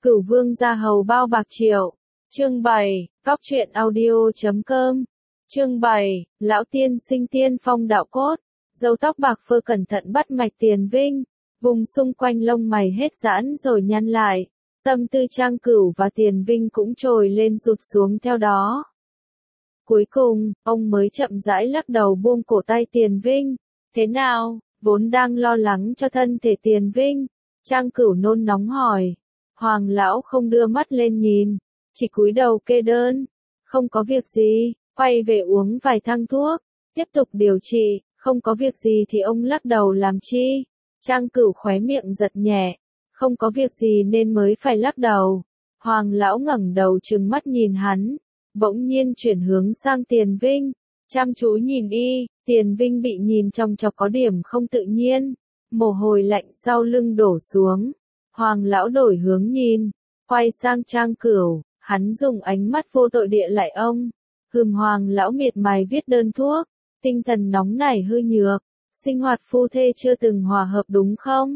Cửu vương gia hầu bao bạc triệu. Chương 7, Cóc truyện audio.com. Chương 7, lão tiên sinh tiên phong đạo cốt, râu tóc bạc phơ cẩn thận bắt mạch Tiền Vinh, vùng xung quanh lông mày hết giãn rồi nhăn lại, tâm tư Trang Cửu và Tiền Vinh cũng trồi lên rụt xuống theo đó. Cuối cùng, ông mới chậm rãi lắc đầu buông cổ tay Tiền Vinh. Thế nào? Vốn đang lo lắng cho thân thể Tiền Vinh, Trang Cửu nôn nóng hỏi. Hoàng lão không đưa mắt lên nhìn, chỉ cúi đầu kê đơn. Không có việc gì, quay về uống vài thang thuốc, tiếp tục điều trị, không có việc gì thì ông lắc đầu làm chi? Trang Cửu khóe miệng giật nhẹ, không có việc gì nên mới phải lắc đầu. Hoàng lão ngẩng đầu trừng mắt nhìn hắn, bỗng nhiên chuyển hướng sang Tiền Vinh, chăm chú nhìn y. Tiền Vinh bị nhìn trong chọc có điểm không tự nhiên, mồ hôi lạnh sau lưng đổ xuống. Hoàng lão đổi hướng nhìn, quay sang Trang Cửu, hắn dùng ánh mắt vô tội địa lại ông. Hoàng lão miệt mài viết đơn thuốc, tinh thần nóng nảy hư nhược, sinh hoạt phu thê chưa từng hòa hợp đúng không?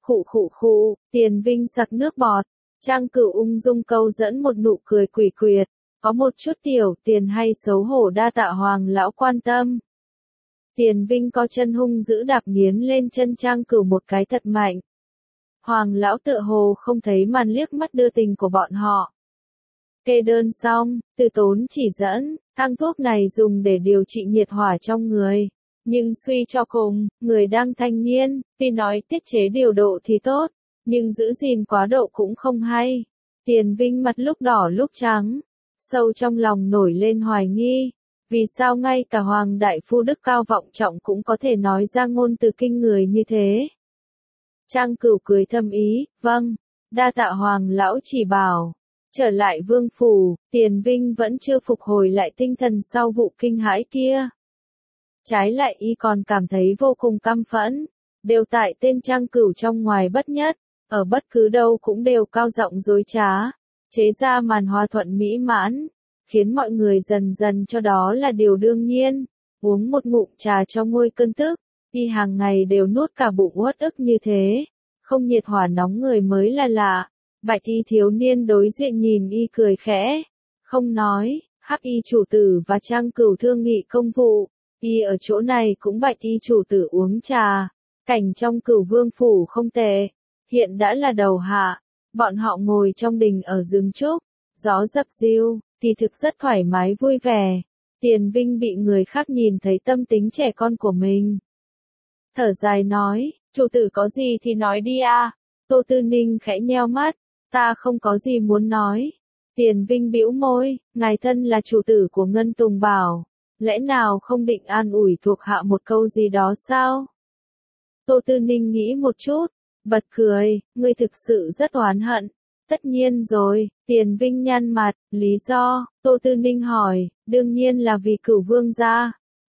Khụ, Tiền Vinh sặc nước bọt, Trang Cửu ung dung câu dẫn một nụ cười quỷ quyệt, có một chút tiểu tiền hay xấu hổ đa tạ Hoàng lão quan tâm. Tiền Vinh co chân hung dữ đạp nghiến lên chân Trang Cửu một cái thật mạnh. Hoàng lão tựa hồ không thấy màn liếc mắt đưa tình của bọn họ. Kê đơn xong, Từ Tốn chỉ dẫn, thang thuốc này dùng để điều trị nhiệt hỏa trong người. Nhưng suy cho cùng, người đang thanh niên, tuy nói tiết chế điều độ thì tốt, nhưng giữ gìn quá độ cũng không hay. Tiền Vinh mặt lúc đỏ lúc trắng, sâu trong lòng nổi lên hoài nghi. Vì sao ngay cả Hoàng đại phu đức cao vọng trọng cũng có thể nói ra ngôn từ kinh người như thế? Trang Cửu cười thâm ý, vâng, đa tạ Hoàng lão chỉ bảo. Trở lại vương phủ, Tiền Vinh vẫn chưa phục hồi lại tinh thần sau vụ kinh hãi kia. Trái lại y còn cảm thấy vô cùng căm phẫn, đều tại tên Trang Cửu trong ngoài bất nhất, ở bất cứ đâu cũng đều cao giọng dối trá, chế ra màn hòa thuận mỹ mãn, khiến mọi người dần dần cho đó là điều đương nhiên. Uống một ngụm trà cho nguôi cơn tức, y hàng ngày đều nuốt cả bụng uất ức như thế, không nhiệt hỏa nóng người mới là lạ. Bạch y thiếu niên đối diện nhìn y cười khẽ, không nói. Hắc y chủ tử và Trang Cửu thương nghị công vụ, y ở chỗ này cũng bạch y chủ tử uống trà. Cảnh trong Cửu vương phủ không tệ, hiện đã là đầu hạ, bọn họ ngồi trong đình ở rừng trúc, gió dập dìu, thì thực rất thoải mái vui vẻ. Tiền Vinh bị người khác nhìn thấy tâm tính trẻ con của mình, thở dài nói, chủ tử có gì thì nói đi a. Tô Tư Ninh khẽ nheo mắt, ta không có gì muốn nói. Tiền Vinh bĩu môi, ngài thân là chủ tử của Ngân Tùng Bảo, lẽ nào không định an ủi thuộc hạ một câu gì đó sao? Tô Tư Ninh nghĩ một chút, bật cười, ngươi thực sự rất oán hận. Tất nhiên rồi, Tiền Vinh nhăn mặt, lý do, Tô Tư Ninh hỏi, đương nhiên là vì Cửu vương gia.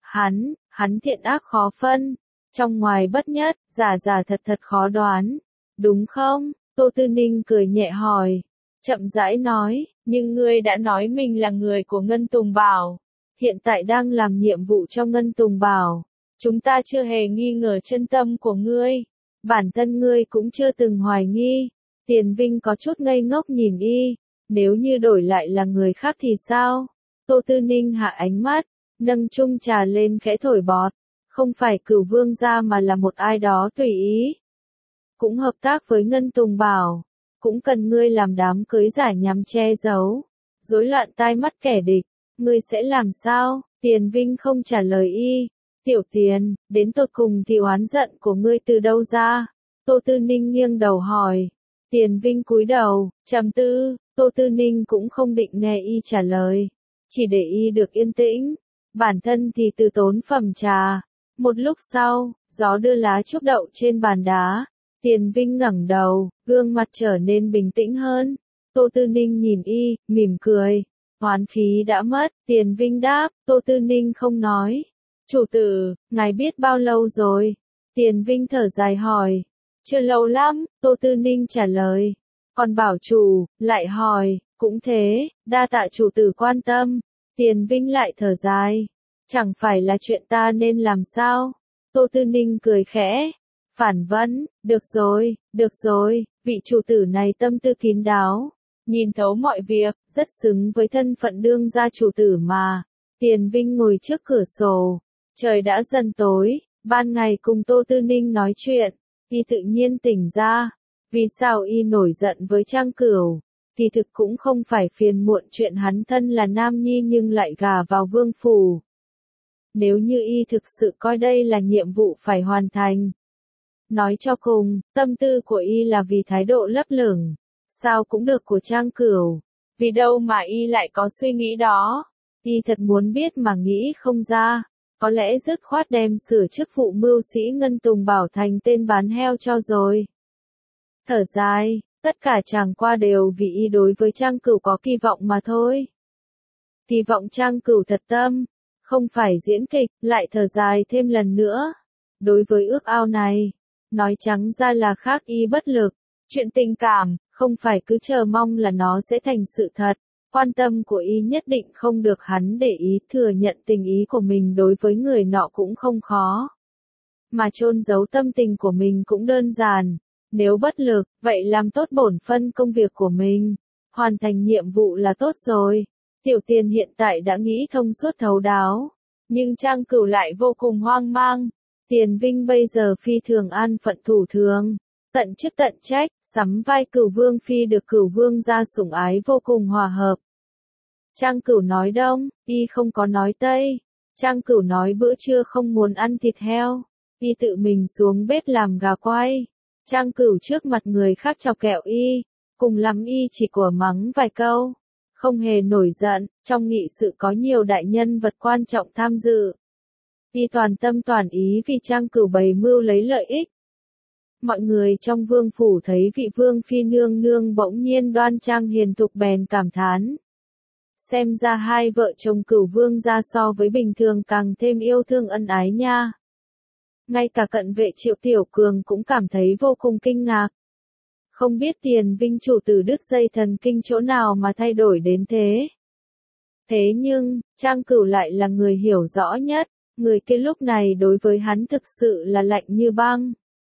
Hắn thiện ác khó phân, trong ngoài bất nhất, giả thật khó đoán, đúng không? Tô Tư Ninh cười nhẹ hỏi, chậm rãi nói, nhưng ngươi đã nói mình là người của Ngân Tùng Bảo, hiện tại đang làm nhiệm vụ cho Ngân Tùng Bảo, chúng ta chưa hề nghi ngờ chân tâm của ngươi, bản thân ngươi cũng chưa từng hoài nghi. Tiền Vinh có chút ngây ngốc nhìn y, nếu như đổi lại là người khác thì sao? Tô Tư Ninh hạ ánh mắt, nâng chung trà lên khẽ thổi bọt, không phải Cửu vương gia mà là một ai đó tùy ý. Cũng hợp tác với Ngân Tùng Bảo, cũng cần ngươi làm đám cưới giả nhằm che giấu, rối loạn tai mắt kẻ địch, ngươi sẽ làm sao? Tiền Vinh không trả lời y. Tiểu Tiền, đến tột cùng thì oán giận của ngươi từ đâu ra? Tô Tư Ninh nghiêng đầu hỏi. Tiền Vinh cúi đầu, trầm tư. Tô Tư Ninh cũng không định nghe y trả lời, chỉ để y được yên tĩnh, bản thân thì từ tốn phẩm trà. Một lúc sau, gió đưa lá trúc đậu trên bàn đá. Tiền Vinh ngẩng đầu, gương mặt trở nên bình tĩnh hơn. Tô Tư Ninh nhìn y, mỉm cười. Oán khí đã mất, Tiền Vinh đáp. Tô Tư Ninh không nói. Chủ tử, ngài biết bao lâu rồi? Tiền Vinh thở dài hỏi. Chưa lâu lắm, Tô Tư Ninh trả lời. Còn bảo chủ, lại hỏi, cũng thế, đa tạ chủ tử quan tâm. Tiền Vinh lại thở dài. Chẳng phải là chuyện ta nên làm sao? Tô Tư Ninh cười khẽ. Phản vấn, được rồi, Vị chủ tử này tâm tư kín đáo, nhìn thấu mọi việc, rất xứng với thân phận đương gia chủ tử mà. Tiền Vinh ngồi trước cửa sổ, trời đã dần tối, ban ngày cùng Tô Tư Ninh nói chuyện, y tự nhiên tỉnh ra. Vì sao y nổi giận với Trang Cửu? Kỳ thực cũng không phải phiền muộn chuyện hắn thân là nam nhi nhưng lại gả vào vương phủ. Nếu như y thực sự coi đây là nhiệm vụ phải hoàn thành. Nói cho cùng, tâm tư của y là vì thái độ lấp lửng, sao cũng được của Trang Cửu. Vì đâu mà y lại có suy nghĩ đó? Y thật muốn biết mà nghĩ không ra, có lẽ dứt khoát đem sửa chức vụ mưu sĩ Ngân Tùng Bảo thành tên bán heo cho rồi. Thở dài, tất cả chẳng qua đều vì y đối với Trang Cửu có kỳ vọng mà thôi. Kỳ vọng Trang Cửu thật tâm, không phải diễn kịch, lại thở dài thêm lần nữa. Đối với ước ao này, nói trắng ra là khác y bất lực. Chuyện tình cảm, không phải cứ chờ mong là nó sẽ thành sự thật. Quan tâm của y nhất định không được hắn để ý, thừa nhận tình ý của mình đối với người nọ cũng không khó. Mà chôn giấu tâm tình của mình cũng đơn giản. Nếu bất lực, vậy làm tốt bổn phân công việc của mình. Hoàn thành nhiệm vụ là tốt rồi. Tiểu Tiền hiện tại đã nghĩ thông suốt thấu đáo. Nhưng Trang Cửu lại vô cùng hoang mang. Tiền Vinh bây giờ phi thường an phận thủ thường. Tận chức tận trách, sắm vai Cửu Vương phi được Cửu Vương gia sủng ái vô cùng hòa hợp. Trang Cửu nói đông, y không có nói tây. Trang Cửu nói bữa trưa không muốn ăn thịt heo. Y tự mình xuống bếp làm gà quay. Trang Cửu trước mặt người khác chọc kẹo y. Cùng lắm y chỉ của mắng vài câu. Không hề nổi giận, trong nghị sự có nhiều đại nhân vật quan trọng tham dự. Y toàn tâm toàn ý vì Trang Cửu bày mưu lấy lợi ích. Mọi người trong vương phủ thấy vị vương phi nương nương bỗng nhiên đoan trang hiền thục bèn cảm thán. Xem ra hai vợ chồng Cửu Vương gia so với bình thường càng thêm yêu thương ân ái nha. Ngay cả cận vệ Triệu Tiểu Cường cũng cảm thấy vô cùng kinh ngạc. Không biết Tiền Vinh chủ tử đứt dây thần kinh chỗ nào mà thay đổi đến thế. Thế nhưng, Trang Cửu lại là người hiểu rõ nhất, người kia lúc này đối với hắn thực sự là lạnh như băng.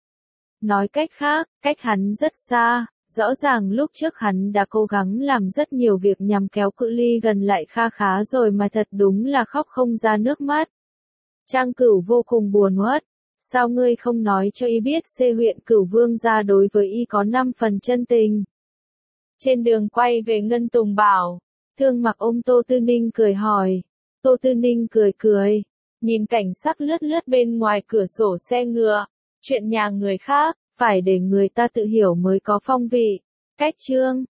Nói cách khác, cách hắn rất xa, rõ ràng lúc trước hắn đã cố gắng làm rất nhiều việc nhằm kéo cự ly gần lại kha khá rồi mà thật đúng là khóc không ra nước mắt. Trang Cửu vô cùng buồn uất. Sao ngươi không nói cho y biết xê huyện Cửu Vương gia đối với y có 5 phần chân tình? Trên đường quay về Ngân Tùng Bảo, Thương Mặc ôm Tô Tư Ninh cười hỏi. Tô Tư Ninh cười cười, nhìn cảnh sắc lướt lướt bên ngoài cửa sổ xe ngựa. Chuyện nhà người khác, phải để người ta tự hiểu mới có phong vị. Cách chương